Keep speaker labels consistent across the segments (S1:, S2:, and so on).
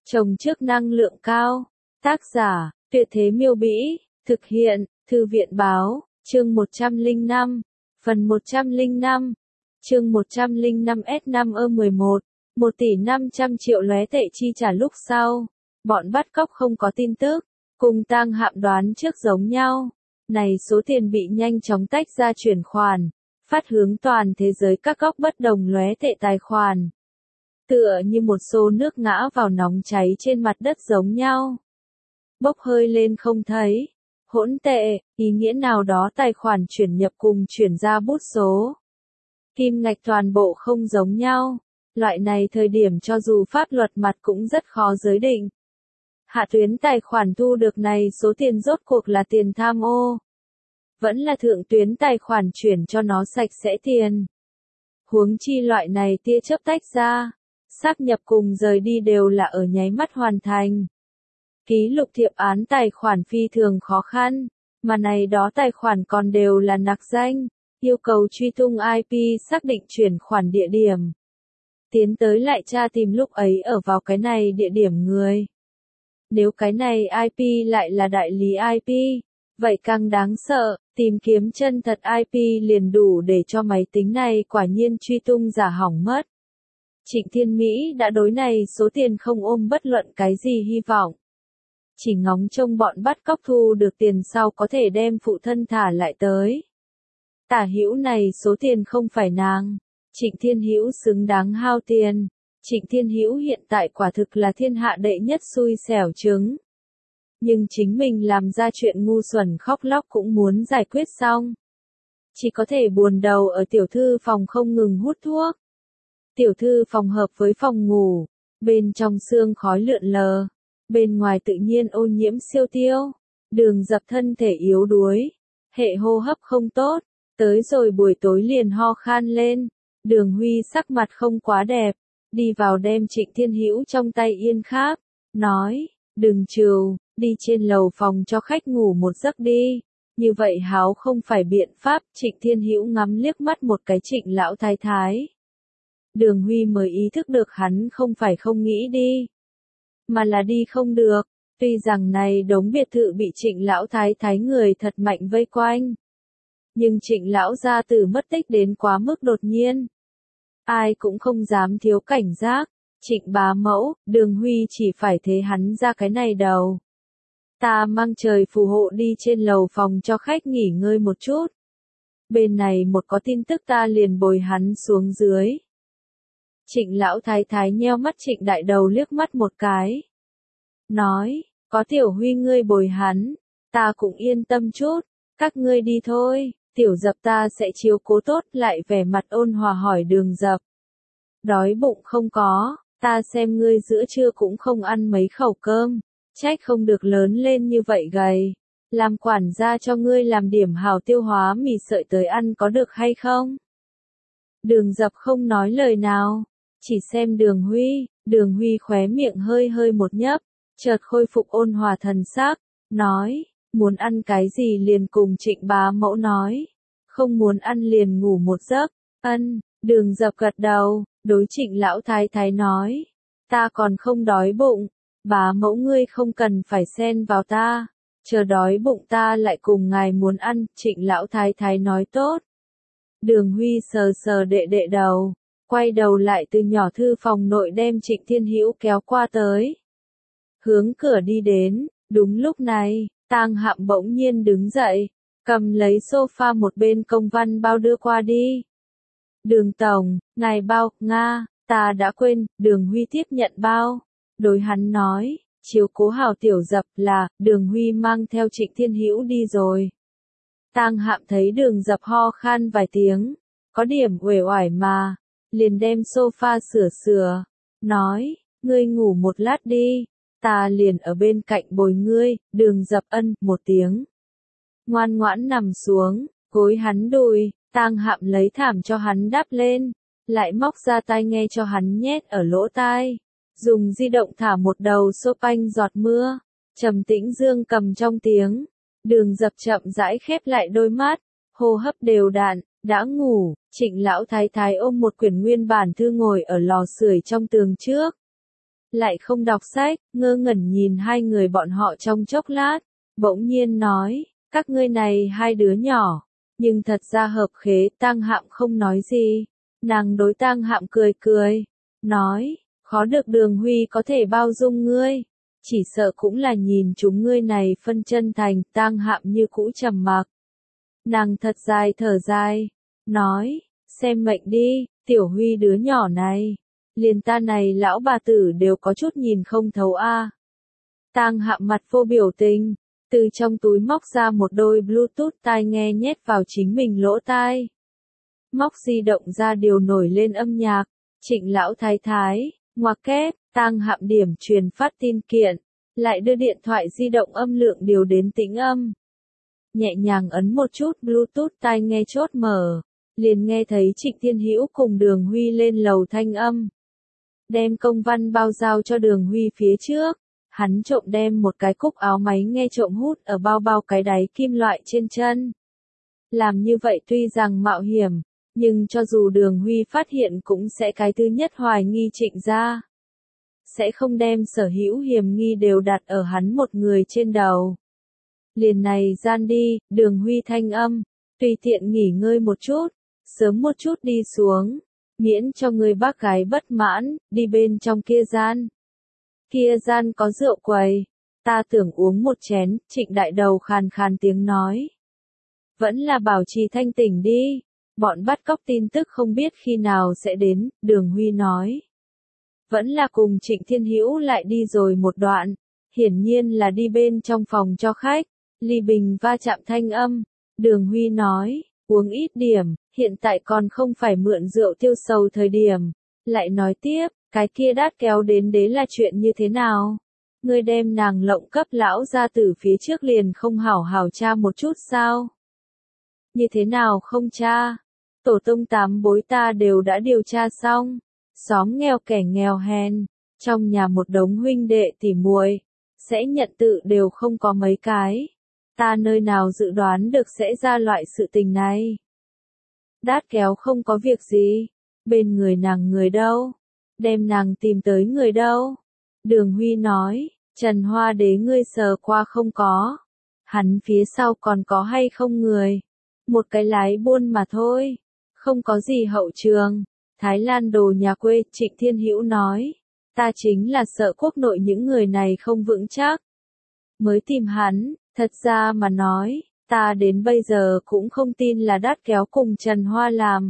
S1: Trồng trước năng lượng cao. Tác giả, Tuyệt Thế Miêu Bĩ. Thực hiện, Thư viện Báo. Chương 105. Phần 105. Chương 105 S5E11. 1.500.000.000 lóe tệ chi trả lúc sau. Bọn bắt cóc không có tin tức. Cùng tang hạm đoán trước giống nhau. Này số tiền bị nhanh chóng tách ra chuyển khoản. Phát hướng toàn thế giới các góc bất đồng lóe tệ tài khoản. Tựa như một xô nước ngã vào nóng cháy trên mặt đất giống nhau. Bốc hơi lên không thấy. Hỗn tệ, ý nghĩa nào đó tài khoản chuyển nhập cùng chuyển ra bút số. Kim ngạch toàn bộ không giống nhau. Loại này thời điểm cho dù pháp luật mặt cũng rất khó giới định. Hạ tuyến tài khoản thu được này số tiền rốt cuộc là tiền tham ô. Vẫn là thượng tuyến tài khoản chuyển cho nó sạch sẽ tiền. Huống chi loại này tia chớp tách ra. Sáp nhập cùng rời đi đều là ở nháy mắt hoàn thành. Ký lục thiệp án tài khoản phi thường khó khăn, mà này đó tài khoản còn đều là nặc danh, yêu cầu truy tung IP xác định chuyển khoản địa điểm. Tiến tới lại tra tìm lúc ấy ở vào cái này địa điểm người. Nếu cái này IP lại là đại lý IP, vậy càng đáng sợ, tìm kiếm chân thật IP liền đủ để cho máy tính này quả nhiên truy tung giả hỏng mất. Trịnh Thiên Mỹ đã đối này số tiền không ôm bất luận cái gì hy vọng. Chỉ ngóng trông bọn bắt cóc thu được tiền sau có thể đem phụ thân thả lại tới. Tả Hữu này số tiền không phải nàng. Trịnh Thiên Hữu xứng đáng hao tiền. Trịnh Thiên Hữu hiện tại quả thực là thiên hạ đệ nhất xui xẻo trứng. Nhưng chính mình làm ra chuyện ngu xuẩn khóc lóc cũng muốn giải quyết xong. Chỉ có thể buồn đầu ở tiểu thư phòng không ngừng hút thuốc. Tiểu thư phòng hợp với phòng ngủ, bên trong sương khói lượn lờ, bên ngoài tự nhiên ô nhiễm siêu tiêu, Đường Dập thân thể yếu đuối, hệ hô hấp không tốt, tới rồi buổi tối liền ho khan lên, Đường Huy sắc mặt không quá đẹp, đi vào đem Trịnh Thiên Hữu trong tay yên kháp, nói, đừng trừu, đi trên lầu phòng cho khách ngủ một giấc đi. Như vậy háo không phải biện pháp. Trịnh Thiên Hữu ngắm liếc mắt một cái Trịnh lão thái thái. Đường Huy mới ý thức được hắn không phải không nghĩ đi, mà là đi không được. Tuy rằng này đống biệt thự bị Trịnh lão thái thái người thật mạnh vây quanh, nhưng Trịnh lão gia tử mất tích đến quá mức đột nhiên, ai cũng không dám thiếu cảnh giác. Trịnh bá mẫu, Đường Huy chỉ phải thế hắn ra cái này đầu. Ta mang trời phù hộ đi trên lầu phòng cho khách nghỉ ngơi một chút. Bên này một có tin tức ta liền bồi hắn xuống dưới. Trịnh lão thái thái nheo mắt Trịnh đại đầu liếc mắt một cái. Nói, có Tiểu Huy ngươi bồi hắn, ta cũng yên tâm chút, các ngươi đi thôi, Tiểu Dập ta sẽ chiếu cố tốt. Lại vẻ mặt ôn hòa hỏi Đường Dập. Đói bụng không có, ta xem ngươi giữa trưa cũng không ăn mấy khẩu cơm, trách không được lớn lên như vậy gầy. Làm quản gia cho ngươi làm điểm hào tiêu hóa mì sợi tới ăn có được hay không? Đường Dập không nói lời nào. Chỉ xem Đường Huy khóe miệng hơi hơi một nhấp, chợt khôi phục ôn hòa thần sắc, nói, muốn ăn cái gì liền cùng Trịnh bá mẫu nói, không muốn ăn liền ngủ một giấc. Ân. Đường Dập gật đầu, đối Trịnh lão thái thái nói, ta còn không đói bụng, bá mẫu ngươi không cần phải xen vào ta, chờ đói bụng ta lại cùng ngài muốn ăn. Trịnh lão thái thái nói tốt. Đường Huy sờ sờ đệ đệ đầu, quay đầu lại từ nhỏ thư phòng nội đem Trịnh Thiên Hữu kéo qua tới. Hướng cửa đi đến, đúng lúc này, Tang Hạm bỗng nhiên đứng dậy, cầm lấy sofa một bên công văn bao đưa qua đi. Đường tổng, ngài bao, Nga, ta đã quên. Đường Huy tiếp nhận bao, đối hắn nói, chiếu cố hảo Tiểu Dập. Là, Đường Huy mang theo Trịnh Thiên Hữu đi rồi. Tang Hạm thấy Đường Dập ho khan vài tiếng, có điểm uể oải mà, liền đem sofa sửa sửa, nói, ngươi ngủ một lát đi, ta liền ở bên cạnh bồi ngươi. Đường Dập ân một tiếng, ngoan ngoãn nằm xuống, gối hắn đùi. Tang Hạm lấy thảm cho hắn đắp lên, lại móc ra tai nghe cho hắn nhét ở lỗ tai, dùng di động thả một đầu Chopin giọt mưa, trầm tĩnh dương cầm trong tiếng. Đường Dập chậm rãi khép lại đôi mắt, hô hấp đều đặn, đã ngủ. Trịnh lão thái thái ôm một quyển nguyên bản thư ngồi ở lò sưởi trong tường trước. lại không đọc sách, ngơ ngẩn nhìn hai người bọn họ trong chốc lát, bỗng nhiên nói, các ngươi này hai đứa nhỏ, nhưng thật ra hợp khế. Tang Hạm không nói gì, nàng đối Tang Hạm cười cười, nói, khó được Đường Huy có thể bao dung ngươi, chỉ sợ cũng là nhìn chúng ngươi này phân chân thành. Tang Hạm như cũ trầm mặc, nàng thật dài thở dài, nói, xem mệnh đi, Tiểu Huy đứa nhỏ này, liền ta này lão bà tử đều có chút nhìn không thấu a. Tang Hạm mặt vô biểu tình, từ trong túi móc ra một đôi Bluetooth tai nghe nhét vào chính mình lỗ tai. Móc di động ra điều nổi lên âm nhạc, Trịnh lão thái thái, ngoặc kép. Tang Hạm điểm truyền phát tin kiện, lại đưa điện thoại di động âm lượng điều đến tĩnh âm. Nhẹ nhàng ấn một chút Bluetooth tai nghe chốt mở, liền nghe thấy Trịnh Thiên Hữu cùng Đường Huy lên lầu thanh âm. Đem công văn bao giao cho Đường Huy phía trước, hắn trộm đem một cái cúc áo máy nghe trộm hút ở bao cái đáy kim loại trên chân. Làm như vậy tuy rằng mạo hiểm, nhưng cho dù Đường Huy phát hiện cũng sẽ cái thứ nhất hoài nghi Trịnh gia. Sẽ không đem sở hữu hiểm nghi đều đặt ở hắn một người trên đầu. Liền này gian đi, Đường Huy thanh âm, tùy tiện nghỉ ngơi một chút, sớm một chút đi xuống, miễn cho người bác gái bất mãn, đi bên trong kia gian. Kia gian có rượu quầy, ta tưởng uống một chén. Trịnh đại đầu khàn khàn tiếng nói. Vẫn là bảo trì thanh tỉnh đi, bọn bắt cóc tin tức không biết khi nào sẽ đến. Đường Huy nói. Vẫn là cùng Trịnh Thiên Hữu lại đi rồi một đoạn, hiển nhiên là đi bên trong phòng cho khách. Ly bình va chạm thanh âm, Đường Huy nói, uống ít điểm, hiện tại còn không phải mượn rượu tiêu sầu thời điểm. Lại nói tiếp, cái kia Đát kéo đến đế là chuyện như thế nào? Ngươi đem nàng lộng cấp lão gia tử phía trước liền không hảo hảo tra một chút sao? Như thế nào không tra? Tổ tông tám bối ta đều đã điều tra xong. Xóm nghèo kẻ nghèo hèn, trong nhà một đống huynh đệ tỉ muội, sẽ nhận tự đều không có mấy cái. Ta nơi nào dự đoán được sẽ ra loại sự tình này. Đát kéo không có việc gì, bên người nàng người đâu? Đem nàng tìm tới người đâu? Đường Huy nói, Trần Hoa Đế ngươi sờ qua không có. Hắn phía sau còn có hay không người? Một cái lái buôn mà thôi, không có gì hậu trường. Thái Lan đồ nhà quê. Trịnh Thiên Hữu nói, ta chính là sợ quốc nội những người này không vững chắc, mới tìm hắn. Thật ra mà nói, ta đến bây giờ cũng không tin là Đát kéo cùng Trần Hoa làm.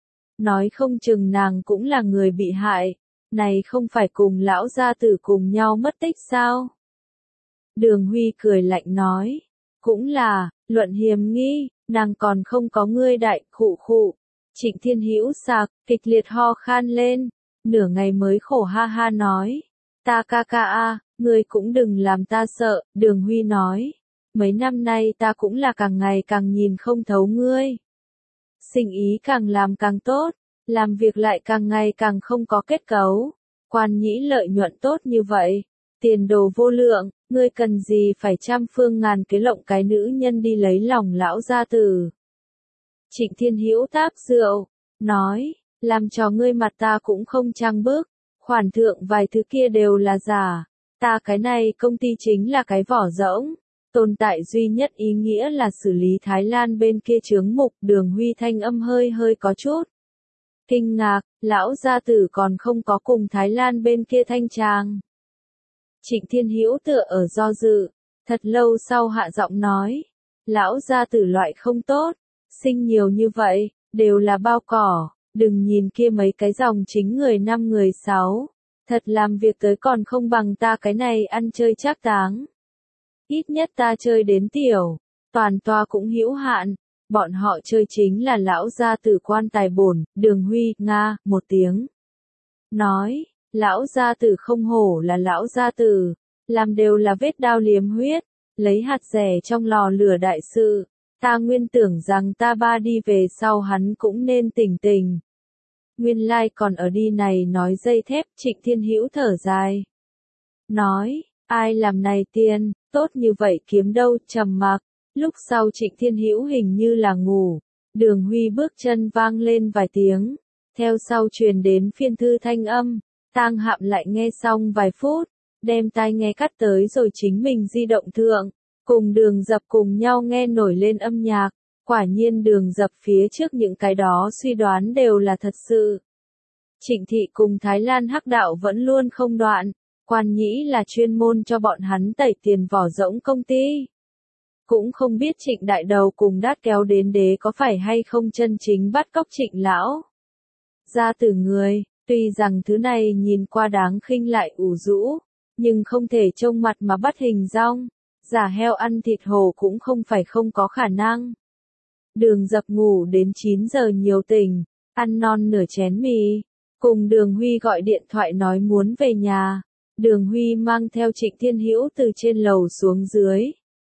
S1: Nói không chừng nàng cũng là người bị hại, này không phải cùng lão gia tử cùng nhau mất tích sao? Đường Huy cười lạnh nói, cũng là, luận hiềm nghi, nàng còn không có ngươi đại. Khụ khụ. Trịnh Thiên Hữu sạc, kịch liệt ho khan lên, nửa ngày mới khổ ha ha nói, ta ca ca a, ngươi cũng đừng làm ta sợ. Đường Huy nói, mấy năm nay ta cũng là càng ngày càng nhìn không thấu ngươi. Sinh ý càng làm càng tốt, làm việc lại càng ngày càng không có kết cấu, quan nhĩ lợi nhuận tốt như vậy, tiền đồ vô lượng, ngươi cần gì phải trăm phương ngàn kế lộng cái nữ nhân đi lấy lòng lão gia tử. Trịnh Thiên Hữu táp rượu, nói, làm cho ngươi mặt ta cũng không trang bước, khoản thượng vài thứ kia đều là giả, ta cái này công ty chính là cái vỏ rỗng, tồn tại duy nhất ý nghĩa là xử lý Thái Lan bên kia chướng mục. Đường Huy thanh âm hơi có chút kinh ngạc, lão gia tử còn không có cùng Thái Lan bên kia thanh tràng. Trịnh Thiên Hữu tựa ở do dự, thật lâu sau hạ giọng nói, lão gia tử loại không tốt, sinh nhiều như vậy, đều là bao cỏ, đừng nhìn kia mấy cái dòng chính người 5 người 6, thật làm việc tới còn không bằng ta cái này ăn chơi trác táng. Ít nhất ta chơi đến tiểu, toàn toa cũng hữu hạn, bọn họ chơi chính là lão gia tử quan tài bổn. Đường Huy, nga, một tiếng. Nói, lão gia tử không hổ là lão gia tử, làm đều là vết đao liếm huyết, lấy hạt rẻ trong lò lửa đại sự. Ta nguyên tưởng rằng ta ba đi về sau hắn cũng nên tỉnh tỉnh. Nguyên lai còn ở đi này nói dây thép. Trịnh Thiên Hữu thở dài. Nói, ai làm này tiền, tốt như vậy kiếm đâu. Trầm mặc, lúc sau Trịnh Thiên Hữu hình như là ngủ. Đường Huy bước chân vang lên vài tiếng, theo sau truyền đến phiên thư thanh âm, Tang Hạm lại nghe xong vài phút, đem tai nghe cắt tới rồi chính mình di động thượng, cùng Đường Dập cùng nhau nghe nổi lên âm nhạc. Quả nhiên Đường Dập phía trước những cái đó suy đoán đều là thật sự. Trịnh Thị cùng Thái Lan Hắc Đạo vẫn luôn không đoạn, Quan Nhĩ là chuyên môn cho bọn hắn tẩy tiền vỏ rỗng công ty. Cũng không biết Trịnh Đại Đầu cùng Đát Kéo Đến Đế có phải hay không chân chính bắt cóc Trịnh Lão gia tử người, tuy rằng thứ này nhìn qua đáng khinh lại ủ rũ, nhưng không thể trông mặt mà bắt hình dong, giả heo ăn thịt hổ cũng không phải không có khả năng. Đường Dập ngủ đến 9 giờ nhiều tỉnh, ăn non nửa chén mì, cùng Đường Huy gọi điện thoại nói muốn về nhà. Đường Huy mang theo Trịnh Thiên Hữu từ trên lầu xuống dưới,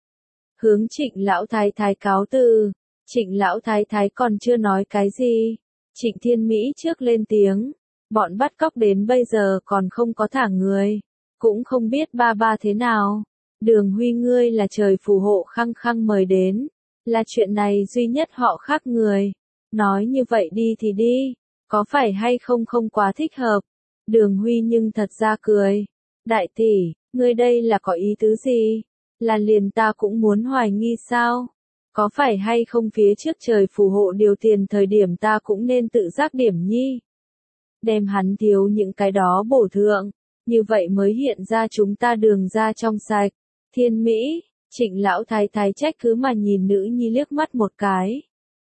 S1: hướng Trịnh Lão Thái Thái cáo từ. Trịnh Lão Thái Thái còn chưa nói cái gì, Trịnh Thiên Mỹ trước lên tiếng, bọn bắt cóc đến bây giờ còn không có thả người, cũng không biết ba ba thế nào. Đường Huy ngươi là trời phù hộ khăng khăng mời đến, là chuyện này duy nhất họ khác người. Nói như vậy đi thì đi, có phải hay không không quá thích hợp. Đường Huy nhưng thật ra cười, đại tỷ, ngươi đây là có ý tứ gì? Là liền ta cũng muốn hoài nghi sao? Có phải hay không phía trước trời phù hộ điều tiền thời điểm ta cũng nên tự giác điểm nhi? Đem hắn thiếu những cái đó bổ thượng, như vậy mới hiện ra chúng ta Đường ra trong sạch. Thiên Mỹ, Trịnh Lão Thái Thái trách cứ mà nhìn nữ nhi liếc mắt một cái.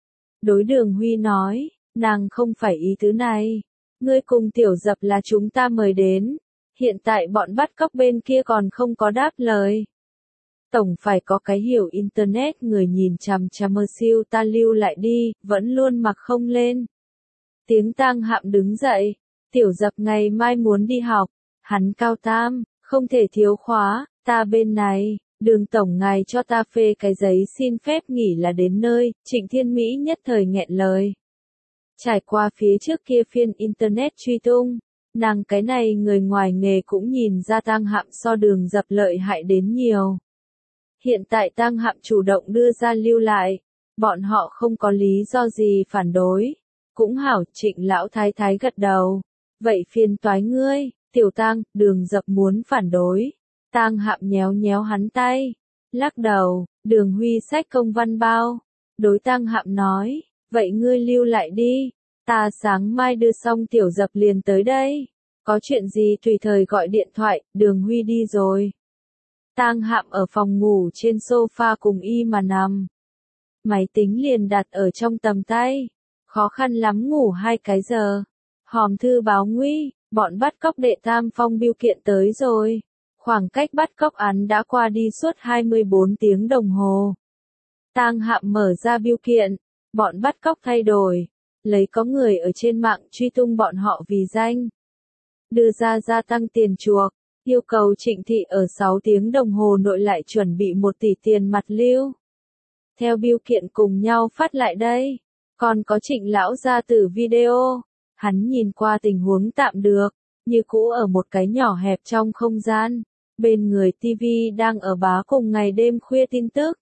S1: Đối Đường Huy nói, nàng không phải ý tứ này. Ngươi cùng Tiểu Dập là chúng ta mời đến. Hiện tại bọn bắt cóc bên kia còn không có đáp lời. Tổng phải có cái hiểu internet người nhìn chằm chằm mơ siêu ta lưu lại đi, vẫn luôn mặc không lên. Tiếng Tang Hạm đứng dậy, Tiểu Dập ngày mai muốn đi học, hắn cao tam, không thể thiếu khóa, ta bên này, Đường tổng ngài cho ta phê cái giấy xin phép nghỉ là đến nơi. Trịnh Thiên Mỹ nhất thời nghẹn lời. Trải qua phía trước kia phiên internet truy tung, nàng cái này người ngoài nghề cũng nhìn ra Tang Hạm so Đường Dập lợi hại đến nhiều. Hiện tại Tang Hạm chủ động đưa ra lưu lại, bọn họ không có lý do gì phản đối. Cũng hảo, Trịnh Lão Thái Thái gật đầu. Vậy phiền toái ngươi, Tiểu Tang. Đường Dập muốn phản đối. Tang Hạm nhéo nhéo hắn tay, lắc đầu. Đường Huy xách công văn bao, đối Tang Hạm nói, vậy ngươi lưu lại đi, ta sáng mai đưa xong Tiểu Dập liền tới đây. Có chuyện gì tùy thời gọi điện thoại. Đường Huy đi rồi. Tang Hạm ở phòng ngủ trên sofa cùng y mà nằm. Máy tính liền đặt ở trong tầm tay. Khó khăn lắm ngủ 2 cái giờ. Hòm thư báo nguy, bọn bắt cóc đệ Tam Phong bưu kiện tới rồi. Khoảng cách bắt cóc án đã qua đi suốt 24 tiếng đồng hồ. Tang Hạm mở ra bưu kiện, bọn bắt cóc thay đổi, lấy có người ở trên mạng truy tung bọn họ vì danh. Đưa ra gia tăng tiền chuộc, yêu cầu Trịnh Thị ở 6 tiếng đồng hồ nội lại chuẩn bị 1 tỷ tiền mặt lưu. Theo bưu kiện cùng nhau phát lại đây, còn có Trịnh Lão gia tử video, hắn nhìn qua tình huống tạm được, như cũ ở một cái nhỏ hẹp trong không gian, bên người TV đang ở bá cùng ngày đêm khuya tin tức.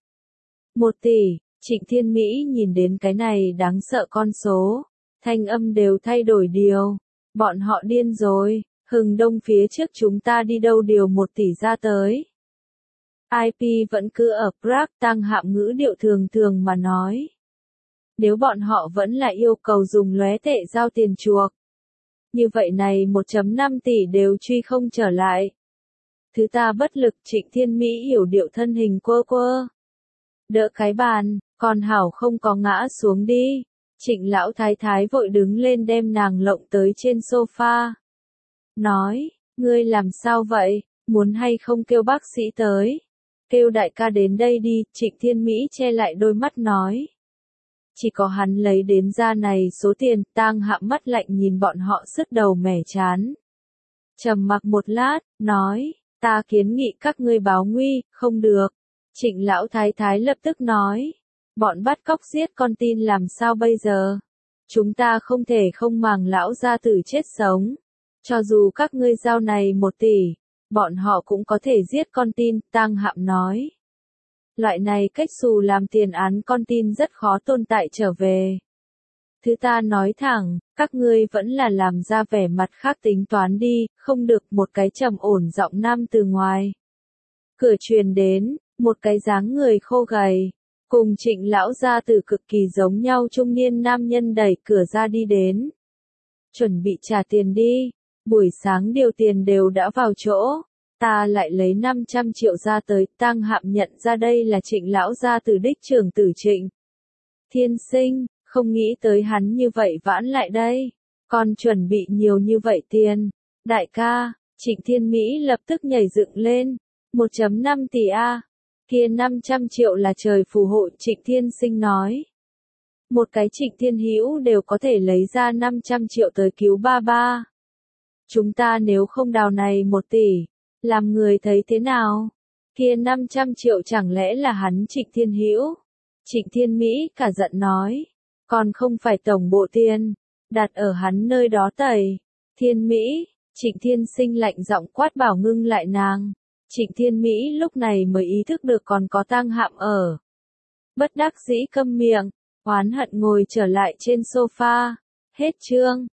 S1: 1 tỷ, Trịnh Thiên Mỹ nhìn đến cái này đáng sợ con số, thanh âm đều thay đổi điều, bọn họ điên rồi. Hừng đông phía trước chúng ta đi đâu điều 1 tỷ ra tới. IP vẫn cứ ở Prague. Tang Hạm ngữ điệu thường thường mà nói. Nếu bọn họ vẫn là yêu cầu dùng lóe tệ giao tiền chuộc, như vậy này 1,5 tỷ đều truy không trở lại. Thứ ta bất lực. Trịnh Thiên Mỹ hiểu điệu thân hình quơ quơ. Đỡ cái bàn, còn hảo không có ngã xuống đi. Trịnh Lão Thái Thái vội đứng lên đem nàng lộng tới trên sofa. Nói, ngươi làm sao vậy, muốn hay không kêu bác sĩ tới? Kêu đại ca đến đây đi. Trịnh Thiên Mỹ che lại đôi mắt nói. Chỉ có hắn lấy đến ra này số tiền. Tang Hạm mắt lạnh nhìn bọn họ sứt đầu mẻ chán. Trầm mặc một lát, nói, ta kiến nghị các ngươi báo nguy. Không được. Trịnh Lão Thái Thái lập tức nói, bọn bắt cóc giết con tin làm sao bây giờ? Chúng ta không thể không màng lão gia tử chết sống. Cho dù các ngươi giao này 1 tỷ, bọn họ cũng có thể giết con tin. Tang Hạm nói, loại này cách xù làm tiền án con tin rất khó tồn tại trở về. Thứ ta nói thẳng, Các ngươi vẫn là làm ra vẻ mặt khác tính toán đi, không được. Một cái trầm ổn giọng nam từ ngoài cửa truyền đến, một cái dáng người khô gầy, cùng Trịnh lão gia tử cực kỳ giống nhau trung niên nam nhân đẩy cửa ra đi đến. Chuẩn bị trả tiền đi, buổi sáng điều tiền đều đã vào chỗ, ta lại lấy 500 triệu ra tới. Tang Hạm nhận ra đây là Trịnh lão gia tử đích trưởng tử Trịnh Thiên Sinh, không nghĩ tới hắn như vậy vãn lại đây, còn chuẩn bị nhiều như vậy tiền. Đại ca, Trịnh Thiên Mỹ lập tức nhảy dựng lên, 1,5 tỷ a, kia 500 triệu là trời phù hộ. Trịnh Thiên Sinh nói. Một cái Trịnh Thiên Hữu đều có thể lấy ra 500 triệu tới cứu ba ba. Chúng ta nếu không đào này 1 tỷ, làm người thấy thế nào? Kia 500 triệu chẳng lẽ là hắn Trịnh Thiên Hữu? Trịnh Thiên Mỹ cả giận nói. Còn không phải tổng bộ tiền, đặt ở hắn nơi đó tẩy. Thiên Mỹ, Trịnh Thiên Sinh lạnh giọng quát bảo ngưng lại nàng. Trịnh Thiên Mỹ lúc này mới ý thức được còn có Tang Hạm ở. Bất đắc dĩ câm miệng, oán hận ngồi trở lại trên sofa. Hết chương.